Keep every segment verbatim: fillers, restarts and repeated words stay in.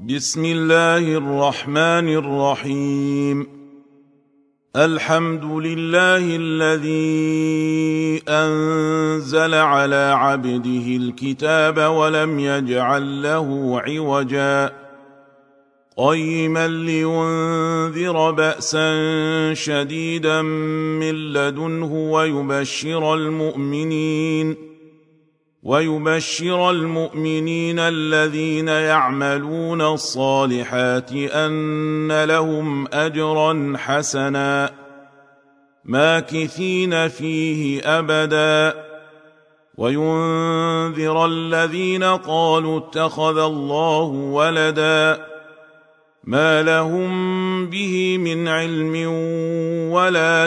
بسم الله الرحمن الرحيم. الحمد لله الذي أنزل على عبده الكتاب ولم يجعل له عوجا قيما لينذر بأسا شديدا من لدنه ويبشر المؤمنين ويبشر المؤمنين الذين يعملون الصالحات أن لهم أجرا حسنا ماكثين فيه أبدا وينذر الذين قالوا اتخذ الله ولدا ما لهم به من علم ولا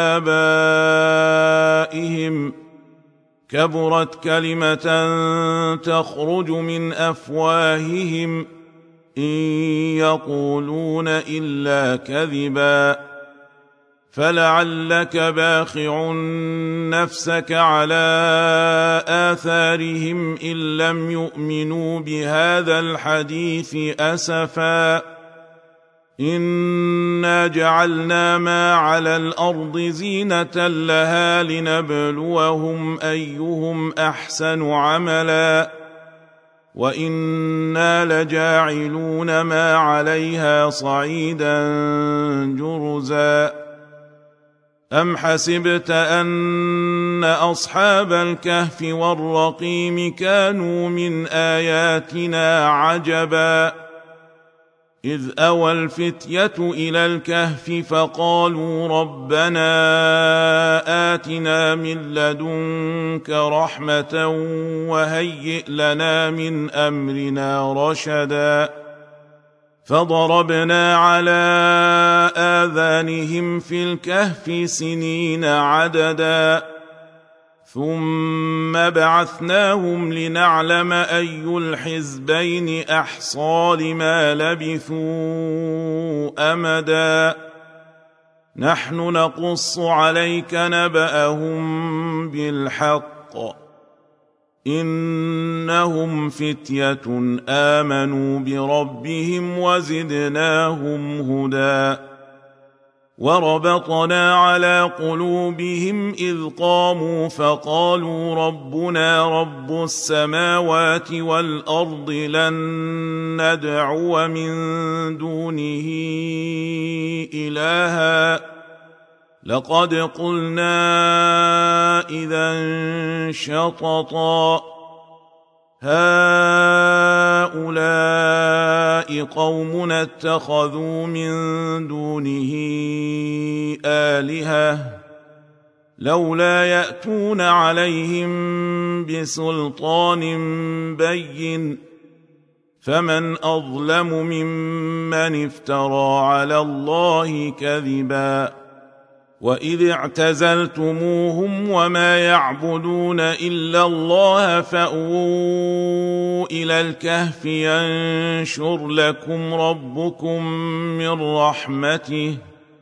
لآبائهم كبرت كلمة تخرج من أفواههم إن يقولون إلا كذبا فلعلك باخع نفسك على آثارهم إن لم يؤمنوا بهذا الحديث أسفا إنا جعلنا ما على الأرض زينة لها لنبلوهم أيهم أحسن عملا وإنا لجاعلون ما عليها صعيدا جرزا أم حسبت أن أصحاب الكهف والرقيم كانوا من آياتنا عجبا إذ أوى الفتية إلى الكهف فقالوا ربنا آتنا من لدنك رحمة وهيئ لنا من أمرنا رشدا فضربنا على آذانهم في الكهف سنين عددا ثم بعثناهم لنعلم أي الحزبين أحصى لما لبثوا أمدا نحن نقص عليك نبأهم بالحق إنهم فتية آمنوا بربهم وزدناهم هدى وربطنا على قلوبهم إذ قاموا فقالوا ربنا رب السماوات والأرض لن ندعو من دونه إلها لقد قلنا إذا شططا هؤلاء قومنا اتخذوا من دونه آلهة لولا يأتون عليهم بسلطان بين فمن أظلم ممن افترى على الله كذبا وإذ اعتزلتموهم وما يعبدون إلا الله فأووا إلى الكهف ينشر لكم ربكم من رحمته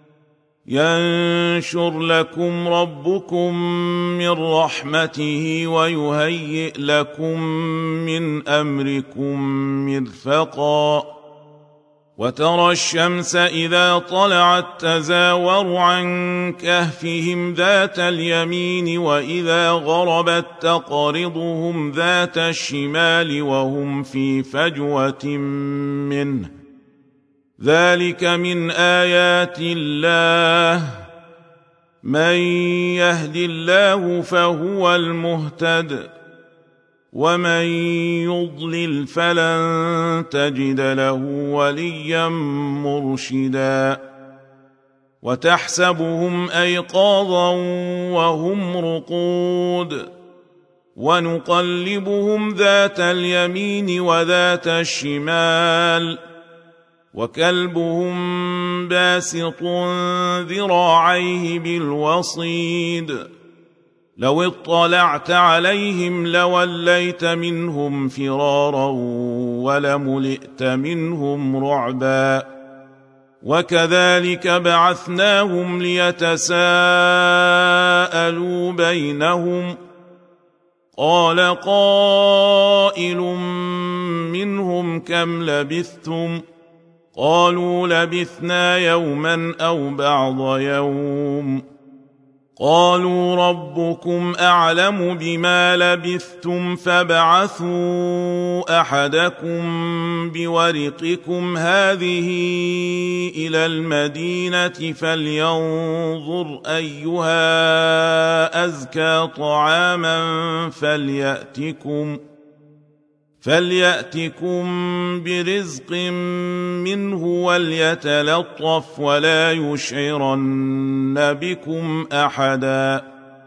ينشر لكم ربكم من رحمته ويهيئ لكم من أمركم مرفقا وترى الشمس إذا طلعت تزاور عن كهفهم ذات اليمين وإذا غربت تقرضهم ذات الشمال وهم في فجوة منه ذلك من آيات الله من يهد الله فهو المهتد ومن يضلل فلن تجد له وليا مرشدا وتحسبهم أيقاظا وهم رقود ونقلبهم ذات اليمين وذات الشمال وكلبهم باسط ذراعيه بالوصيد لو اطلعت عليهم لوليت منهم فرارا ولملئت منهم رعبا وكذلك بعثناهم ليتساءلوا بينهم قال قائل منهم كم لبثتم قالوا لبثنا يوما أو بعض يوم قالوا ربكم أعلم بما لبثتم فابعثوا أحدكم بورقكم هذه إلى المدينة فلينظر أيها أزكى طعاما فليأتكم فليأتكم برزق منه وليتلطف ولا يشعرن بكم أحدا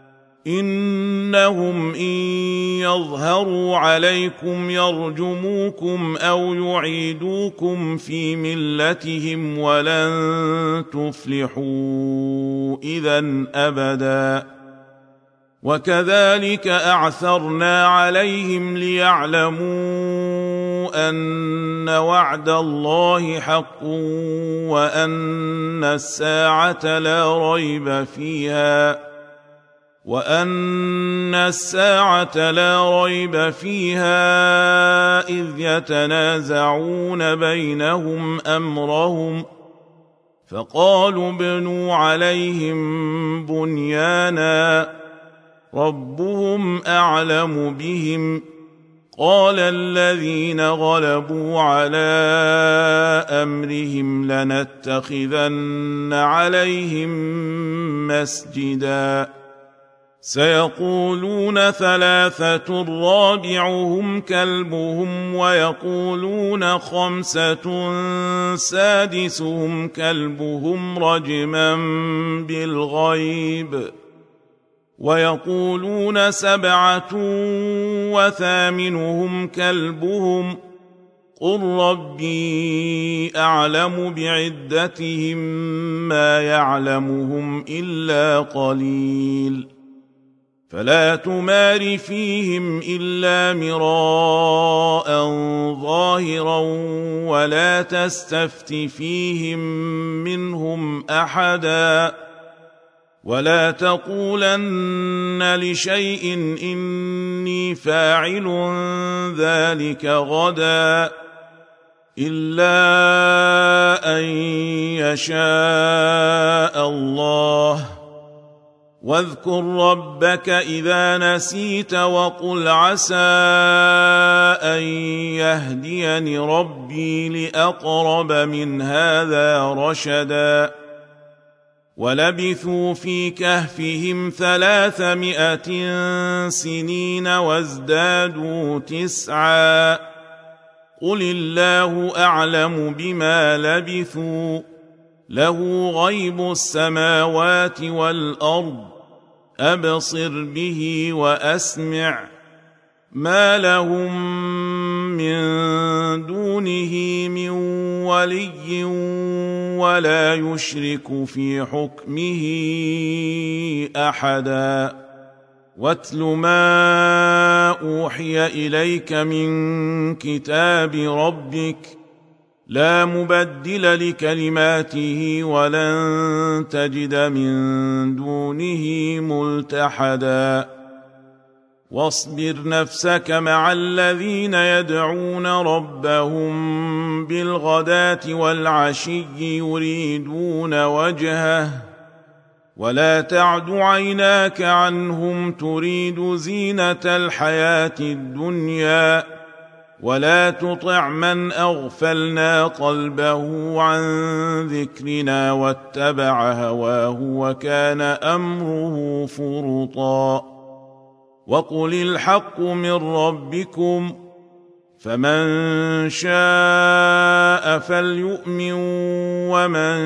إنهم إن يظهروا عليكم يرجموكم أو يعيدوكم في ملتهم ولن تفلحوا إذن أبدا وكذلك أعثرنا عليهم ليعلموا أن وعد الله حق وأن الساعة لا ريب فيها وأن الساعة لا ريب فيها إذ يتنازعون بينهم أمرهم فقالوا ابنوا عليهم بنيانا ربهم أعلم بهم قال الذين غلبوا على أمرهم لنتخذن عليهم مسجدا سيقولون ثلاثة رابعهم كلبهم ويقولون خمسة سادسهم كلبهم رجما بالغيب ويقولون سبعة وثامنهم كلبهم قل ربي أعلم بعدتهم ما يعلمهم إلا قليل فلا تمار فيهم إلا مراء ظاهرا ولا تستفت فيهم منهم أحدا ولا تقولن لشيء إني فاعل ذلك غدا إلا أن يشاء الله واذكر ربك إذا نسيت وقل عسى أن يهديني ربي لأقرب من هذا رشدا ولبثوا في كهفهم ثلاثمائة سنين وازدادوا تسعا قل الله أعلم بما لبثوا له غيب السماوات والأرض أبصر به وأسمع ما لهم من دونه من ولي ولا يشرك في حكمه أحدا واتل ما أوحي إليك من كتاب ربك لا مبدل لكلماته ولن تجد من دونه ملتحدا واصبر نفسك مع الذين يدعون ربهم بالغداة والعشي يريدون وجهه ولا تعد عيناك عنهم تريد زينة الحياة الدنيا ولا تطع من أغفلنا قلبه عن ذكرنا واتبع هواه وكان أمره فرطا وقل الحق من ربكم فمن شاء فليؤمن ومن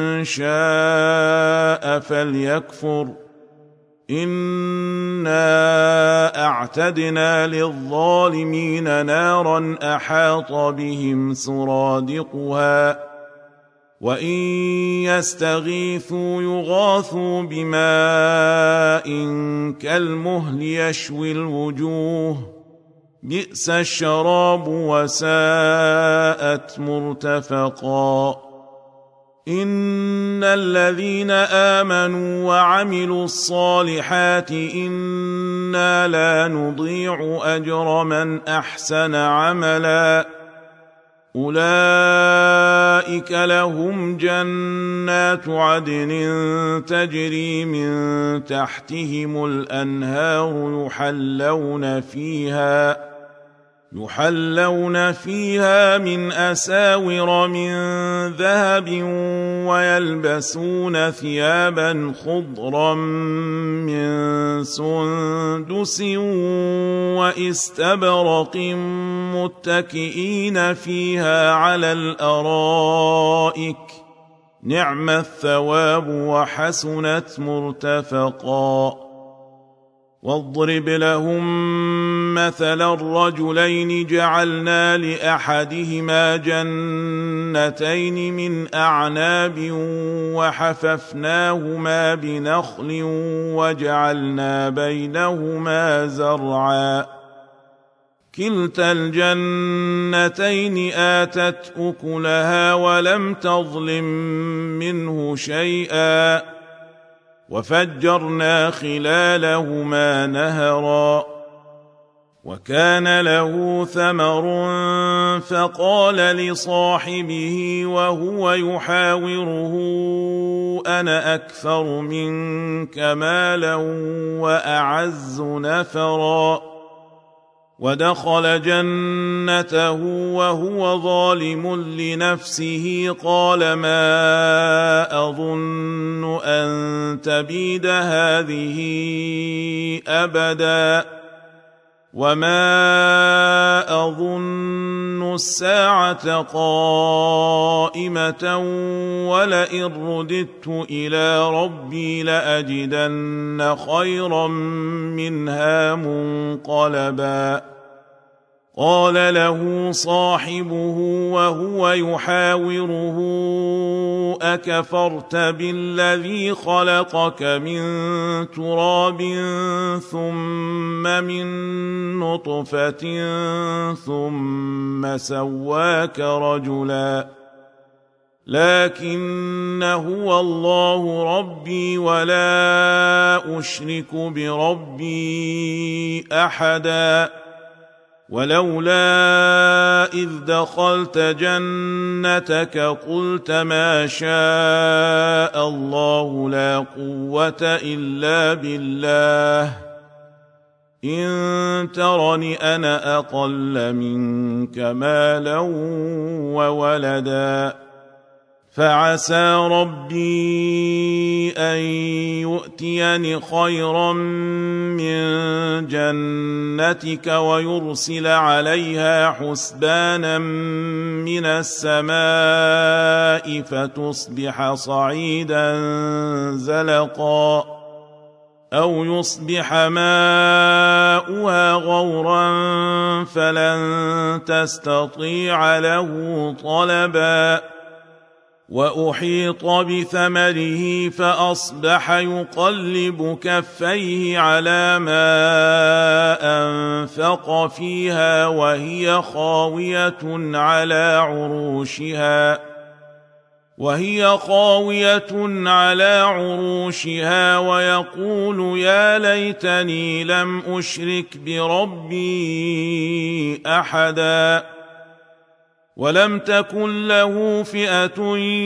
شاء فليكفر إنا أعتدنا للظالمين نارا أحاط بهم سرادقها وإن يستغيثوا يغاثوا بماء كالمهل يشوي الوجوه بئس الشراب وساءت مرتفقا إن الذين آمنوا وعملوا الصالحات إنا لا نضيع أجر من أحسن عملا أولئك لهم جنات عدن تجري من تحتهم الأنهار يحلون فيها يحلون فيها من أساور من ذهب ويلبسون ثيابا خضرا من سندس واستبرق متكئين فيها على الأرائك نعم الثواب وحسنت مرتفقا واضرب لهم مثل الرجلين جعلنا لأحدهما جنتين من أعناب وحففناهما بنخل وجعلنا بينهما زرعا كلتا الجنتين آتت أكلها ولم تظلم منه شيئا وفجرنا خلالهما نهرا وكان له ثمر فقال لصاحبه وهو يحاوره أنا أكثر منك مالا وأعز نفرا ودخل جنته وهو ظالم لنفسه قال ما أظن أن تبيد هذه أبدا وما أظن الساعة قائمة ولئن رددت إلى ربي لأجدن خيرا منها منقلبا قال له صاحبه وهو يحاوره أكفرت بالذي خلقك من تراب ثم من نطفة ثم سواك رجلا لكن هو الله ربي ولا أشرك بربي أحدا ولولا إذ دخلت جنتك قلت ما شاء الله لا قوة إلا بالله إن ترني أنا أقل منك مالا وولدا فعسى ربي أن يؤتيني خيرا من جنتك ويرسل عليها حسبانا من السماء فتصبح صعيدا زلقا أو يصبح ماؤها غورا فلن تستطيع له طلبا وأحيط بثمره فأصبح يقلب كفيه على ما أنفق فيها وهي خاوية على عروشها وهي خاوية على عروشها ويقول يا ليتني لم أشرك بربي أحدا ولم تكن له فئة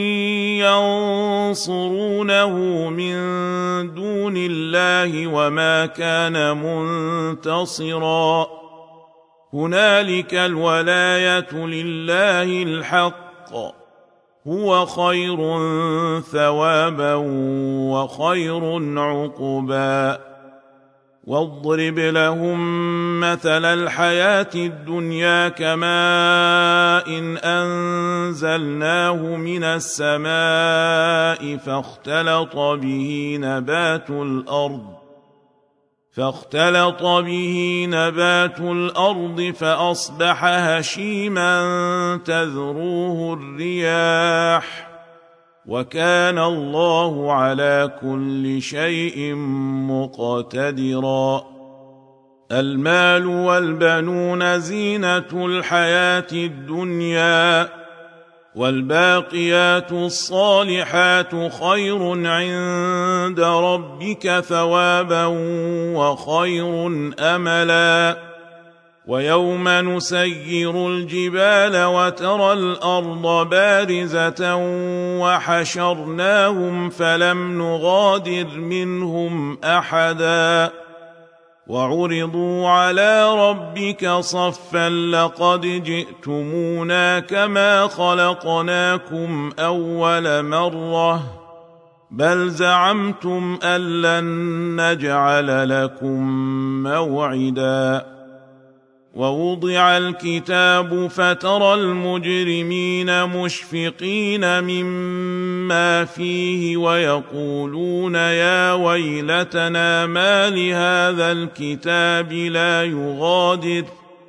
ينصرونه من دون الله وما كان منتصرا هنالك الولاية لله الحق هو خير ثوابا وخير عقبا واضرب لهم مثل الحياة الدنيا كماء إن أنزلناه من السماء فاختلط به نبات الأرض فاختلط به نبات الأرض فأصبح هشيما تذروه الرياح وكان الله على كل شيء مقتدرا المال والبنون زينة الحياة الدنيا والباقيات الصالحات خير عند ربك ثوابا وخير أملا. ويوم نسير الجبال وترى الأرض بارزة وحشرناهم فلم نغادر منهم أحدا وعرضوا على ربك صفا لقد جئتمونا كما خلقناكم أول مرة بل زعمتم أن لن نجعل لكم موعدا. ووضع الكتاب فترى المجرمين مشفقين مما فيه ويقولون يا ويلتنا ما لهذا الكتاب لا يغادر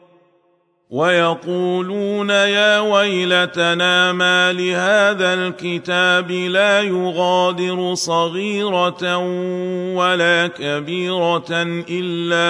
ويقولون يا ويلتنا ما لهذا الكتاب لا يغادر صغيرة ولا كبيرة إلا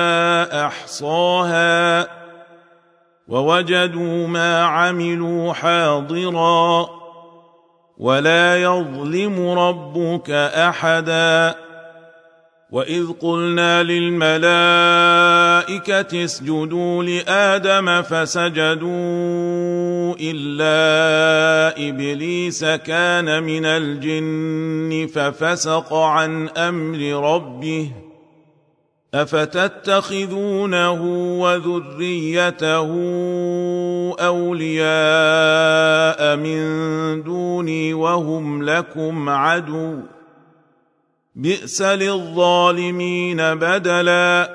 أحصاها ووجدوا ما عملوا حاضرا ولا يظلم ربك أحدا. وإذ قلنا للملائكة اسجدوا لآدم فسجدوا إلا إبليس كان من الجن ففسق عن أمر ربه أفتتخذونه وذريته أولياء من دوني وهم لكم عدو بئس للظالمين بدلا.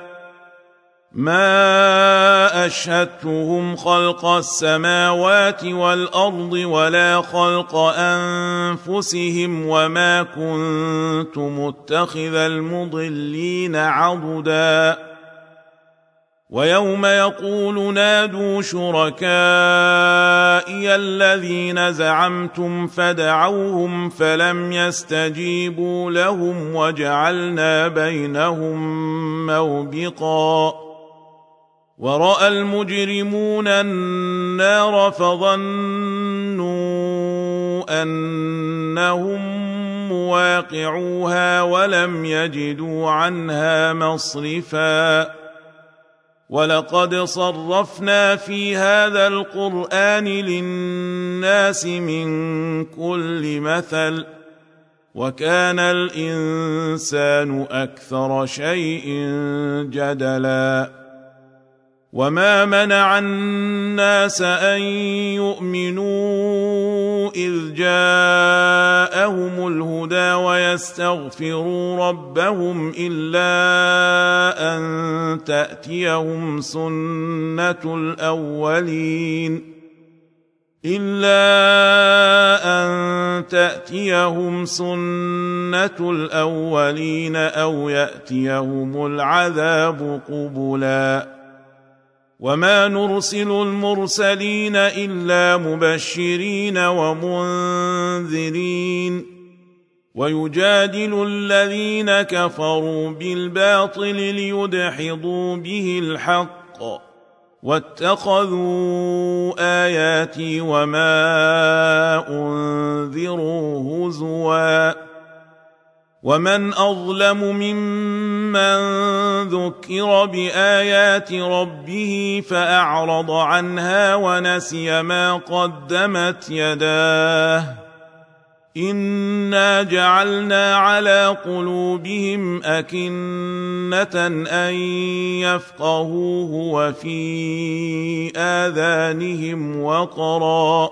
ما أشهدتهم خلق السماوات والأرض ولا خلق أنفسهم وما كنت متخذ المضلين عضدا. ويوم يقول نادوا شركائي الذين زعمتم فدعوهم فلم يستجيبوا لهم وجعلنا بينهم موبقا. ورأى المجرمون النار فظنوا أنهم مواقعوها ولم يجدوا عنها مصرفا. ولقد صرفنا في هذا القرآن للناس من كل مثل وكان الإنسان أكثر شيء جدلا. وما منع الناس أن يؤمنوا إذ جاءهم الهدى ويستغفروا ربهم إلا أن تأتيهم سنة الأولين إلا أن تأتيهم سنة الأولين أو يأتيهم العذاب قبلا. وما نرسل المرسلين إلا مبشرين ومنذرين ويجادل الذين كفروا بالباطل ليدحضوا به الحق واتخذوا آياتي وما أنذروا هزوا. ومن أظلم ممن ذكر بآيات ربه فأعرض عنها ونسي ما قدمت يداه إنا جعلنا على قلوبهم أكنة أن يفقهوه وفي آذانهم وقرا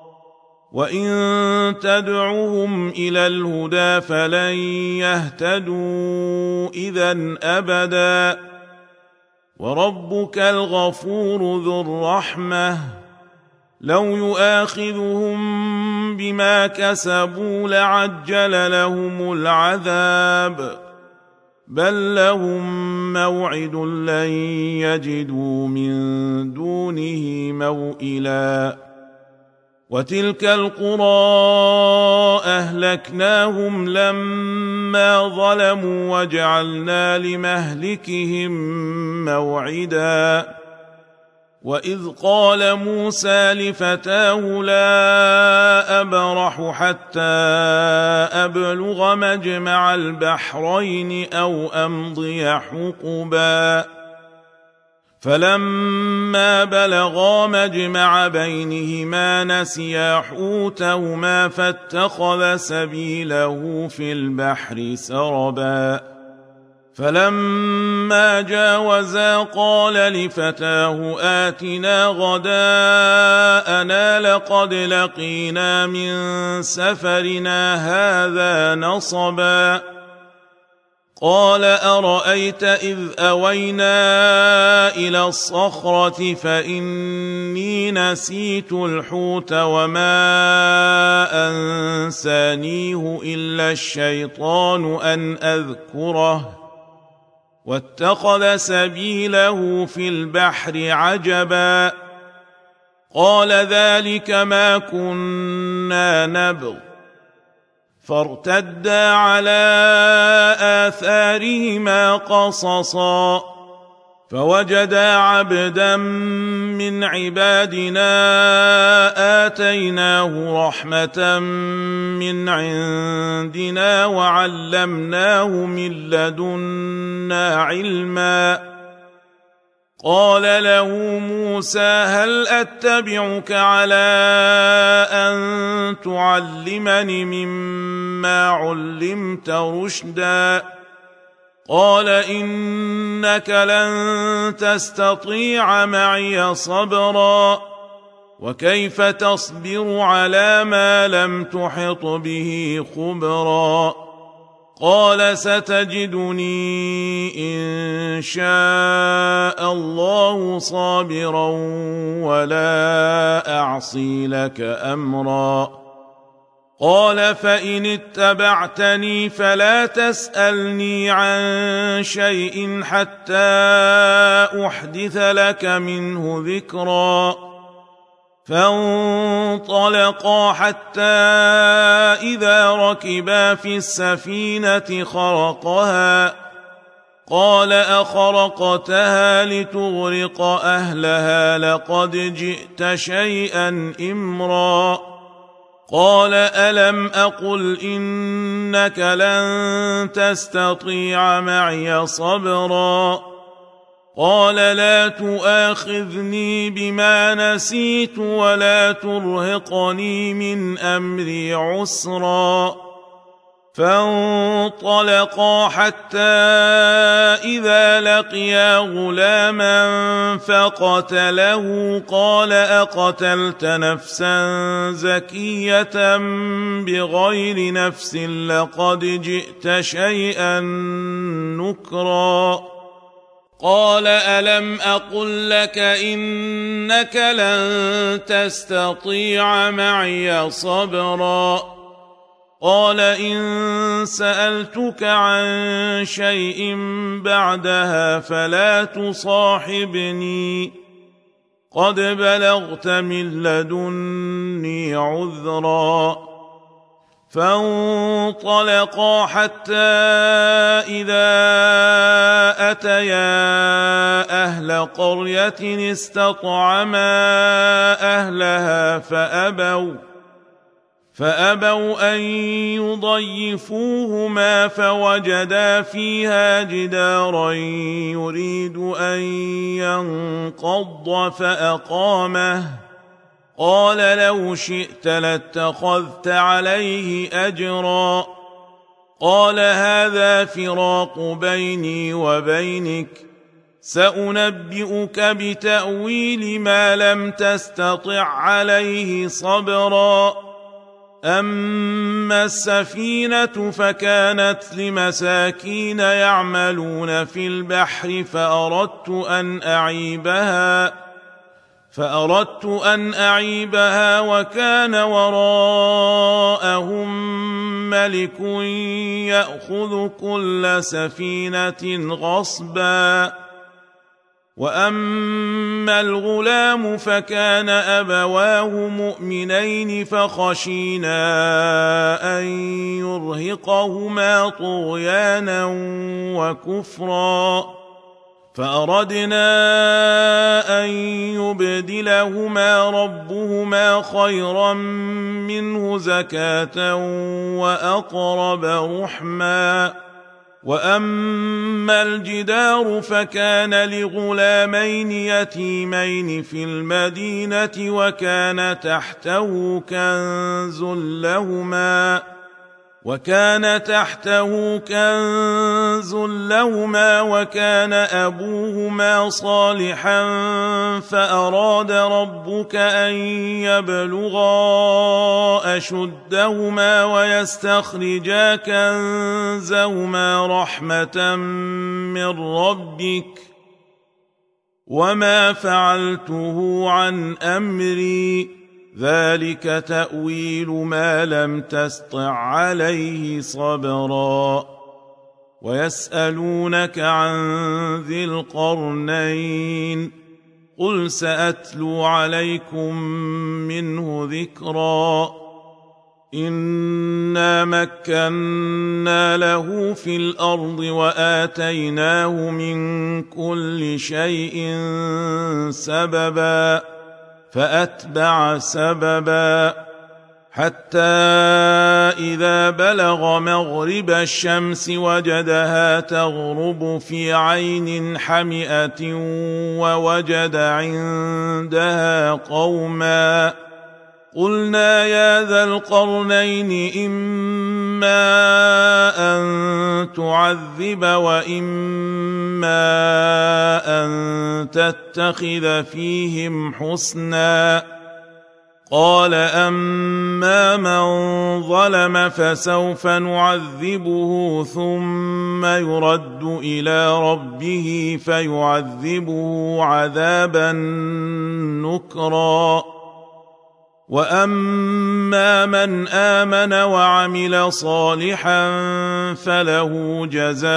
وإن تدعوهم إلى الهدى فلن يهتدوا إذا أبدا. وربك الغفور ذو الرحمة لو يؤاخذهم بما كسبوا لعجل لهم العذاب بل لهم موعد لن يجدوا من دونه موئلا. وتلك القرى أهلكناهم لما ظلموا وجعلنا لمهلكهم موعدا وإذ قال موسى لفتاه لا أبرح حتى أبلغ مجمع البحرين أو أمضي حقبا فلما بلغا مجمع بينهما نسيا حوتهما فاتخذ سبيله في البحر سربا فلما جاوزا قال لفتاه آتنا غداءنا لقد لقينا من سفرنا هذا نصبا قال أرأيت إذ أوينا إلى الصخرة فإني نسيت الحوت وما أنسانيه إلا الشيطان أن أذكره واتخذ سبيله في البحر عجبا قال ذلك ما كنا نبغ فارتدا على آثارهما قصصا فوجدا عبدا من عبادنا آتيناه رحمة من عندنا وعلمناه من لدنا علما قال له موسى هل أتبعك على أن تعلمني مما علمت رشدا قال إنك لن تستطيع معي صبرا وكيف تصبر على ما لم تحط به خبرا قال ستجدني إن شاء الله صابرا ولا أعصي لك أمرا قال فإن اتبعتني فلا تسألني عن شيء حتى أحدث لك منه ذكرا فانطلقا حتى إذا ركبا في السفينة خرقها قال أخرقتها لتغرق أهلها لقد جئت شيئا إمرا قال ألم أقل إنك لن تستطيع معي صبرا قال لا تؤاخذني بما نسيت ولا ترهقني من أمري عسرا فانطلقا حتى إذا لقيا غلاما فقتله قال أقتلت نفسا زكية بغير نفس لقد جئت شيئا نكرا قال ألم أقل لك إنك لن تستطيع معي صبرا قال إن سألتك عن شيء بعدها فلا تصاحبني قد بلغت من لدني عذرا فانطلقا حتى إذا أتيا أهل قرية استطعما أهلها فأبوا فأبوا أن يضيفوهما فوجدا فيها جدارا يريد أن ينقض فأقامه قال لو شئت لاتخذت عليه أجرا قال هذا فراق بيني وبينك سأنبئك بتأويل ما لم تستطع عليه صبرا أما السفينة فكانت لمساكين يعملون في البحر فأردت أن أعيبها فأردت أن أعيبها وكان وراءهم ملك يأخذ كل سفينة غصبا وأما الغلام فكان أبواه مؤمنين فخشينا أن يرهقهما طغيانا وكفرا فأردنا أن يبدلهما ربهما خيرا منه زكاة وأقرب رحما. وأما الجدار فكان لغلامين يتيمين في المدينة وكان تحته كنز لهما وكان تحته كنز لهما وكان أبوهما صالحا فأراد ربك أن يبلغا أشدهما ويستخرجا كنزهما رحمة من ربك وما فعلته عن أمري ذلك تأويل ما لم تسطع عليه صبرا. ويسألونك عن ذي القرنين قل سأتلو عليكم منه ذكرا. إنا مكنا له في الأرض وآتيناه من كل شيء سببا فأتبع سببا حتى إذا بلغ مغرب الشمس وجدها تغرب في عين حمئة ووجد عندها قوما قلنا يا ذا القرنين إما أن تعذب وإما أن تتخذ فيهم حسنا. قال أما من ظلم فسوف نعذبه ثم يرد إلى ربه فيعذبه عذابا نكرا. وأما من آمن وعمل صالحا فله جزاء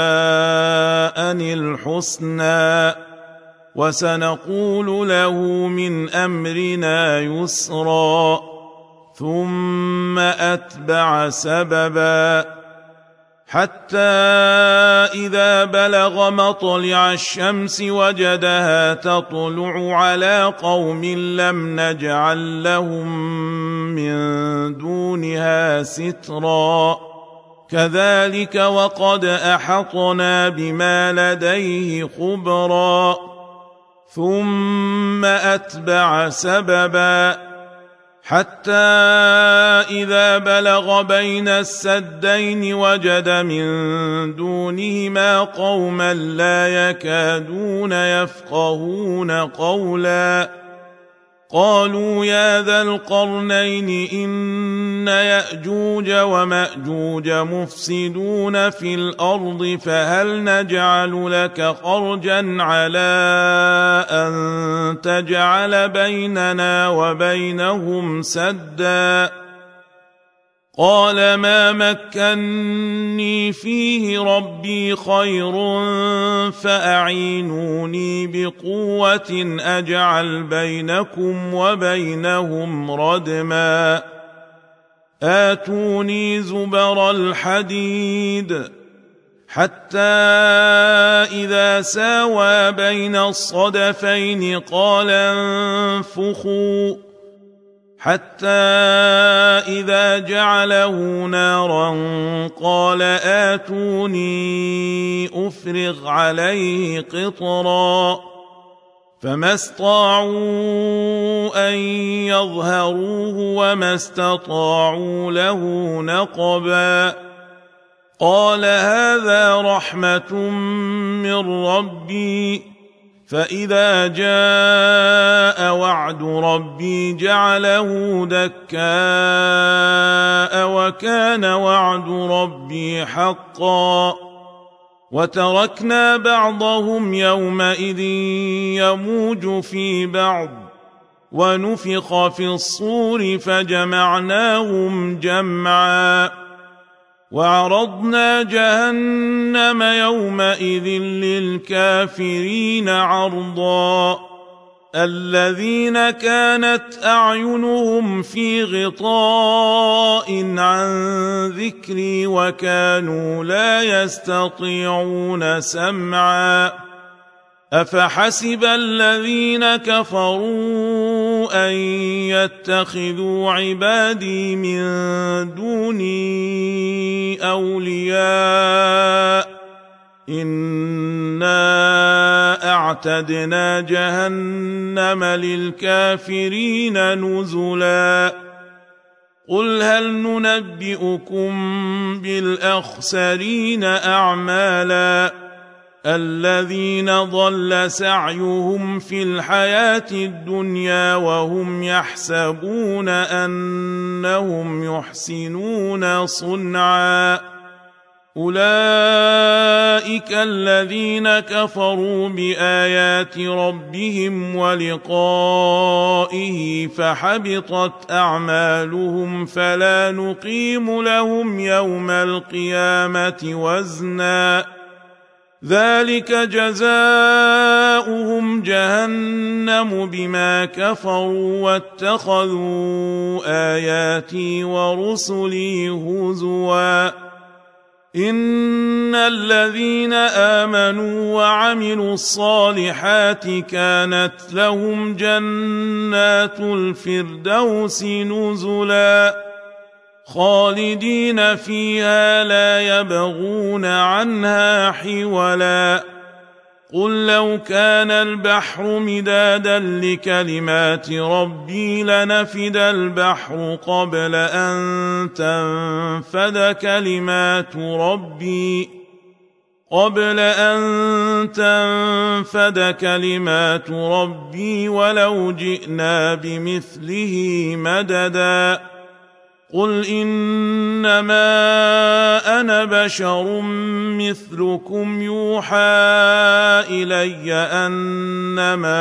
الحسنى وسنقول له من أمرنا يسرا. ثم أتبع سببا حتى إذا بلغ مطلع الشمس وجدها تطلع على قوم لم نجعل لهم من دونها سترا. كذلك وقد أحطنا بما لديه خبرا. ثم أتبع سببا حتى إذا بلغ بين السدين وجد من دونهما قوما لا يكادون يفقهون قولا قالوا يا ذا القرنين إن يأجوج ومأجوج مفسدون في الأرض فهل نجعل لك خرجا على أن تجعل بيننا وبينهم سدا. قال ما مكني فيه ربي خير فأعينوني بقوة أجعل بينكم وبينهم ردما. آتوني زبر الحديد حتى إذا ساوى بين الصدفين قال انفخوا حتى إذا جعله نارا قال آتوني أفرغ عليه قطرا. فما استطاعوا أن يظهروه وما استطاعوا له نقبا. قال هذا رحمة من ربي فإذا جاء وعد ربي جعله دكاء وكان وعد ربي حقا. وتركنا بعضهم يومئذ يموج في بعض ونفخ في الصور فجمعناهم جمعا. وعرضنا جهنم يومئذ للكافرين عرضا. الذين كانت أعينهم في غطاء عن ذكري وكانوا لا يستطيعون سمعا. أفحسب الذين كفروا أن يتخذوا عبادي من دوني أولياء إنا أعتدنا جهنم للكافرين نزلا قل هل ننبئكم بالأخسرين أعمالا الذين ضل سعيهم في الحياة الدنيا وهم يحسبون أنهم يحسنون صنعا أولئك الذين كفروا بآيات ربهم ولقائه فحبطت أعمالهم فلا نقيم لهم يوم القيامة وزنا ذلك جزاؤهم جهنم بما كفروا واتخذوا آياتي ورسلي هزوا إن الذين آمنوا وعملوا الصالحات كانت لهم جنات الفردوس نزلا خالدين فيها لا يبغون عنها حولا قل لو كان البحر مدادا لكلمات ربي لنفد البحر قبل أن تنفد كلمات ربي قبل أن تنفد كلمات ربي ولو جئنا بمثله مددا قل إنما أنا بشر مثلكم يوحى إلي أنما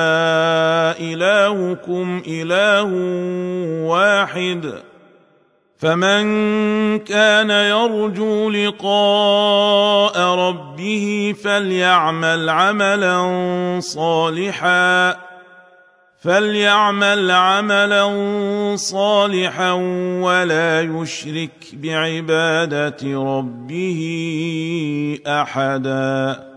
إلهكم إله واحد فمن كان يرجو لقاء ربه فليعمل عملا صالحا فليعمل عملا صالحا ولا يشرك بعبادة ربه أحدا.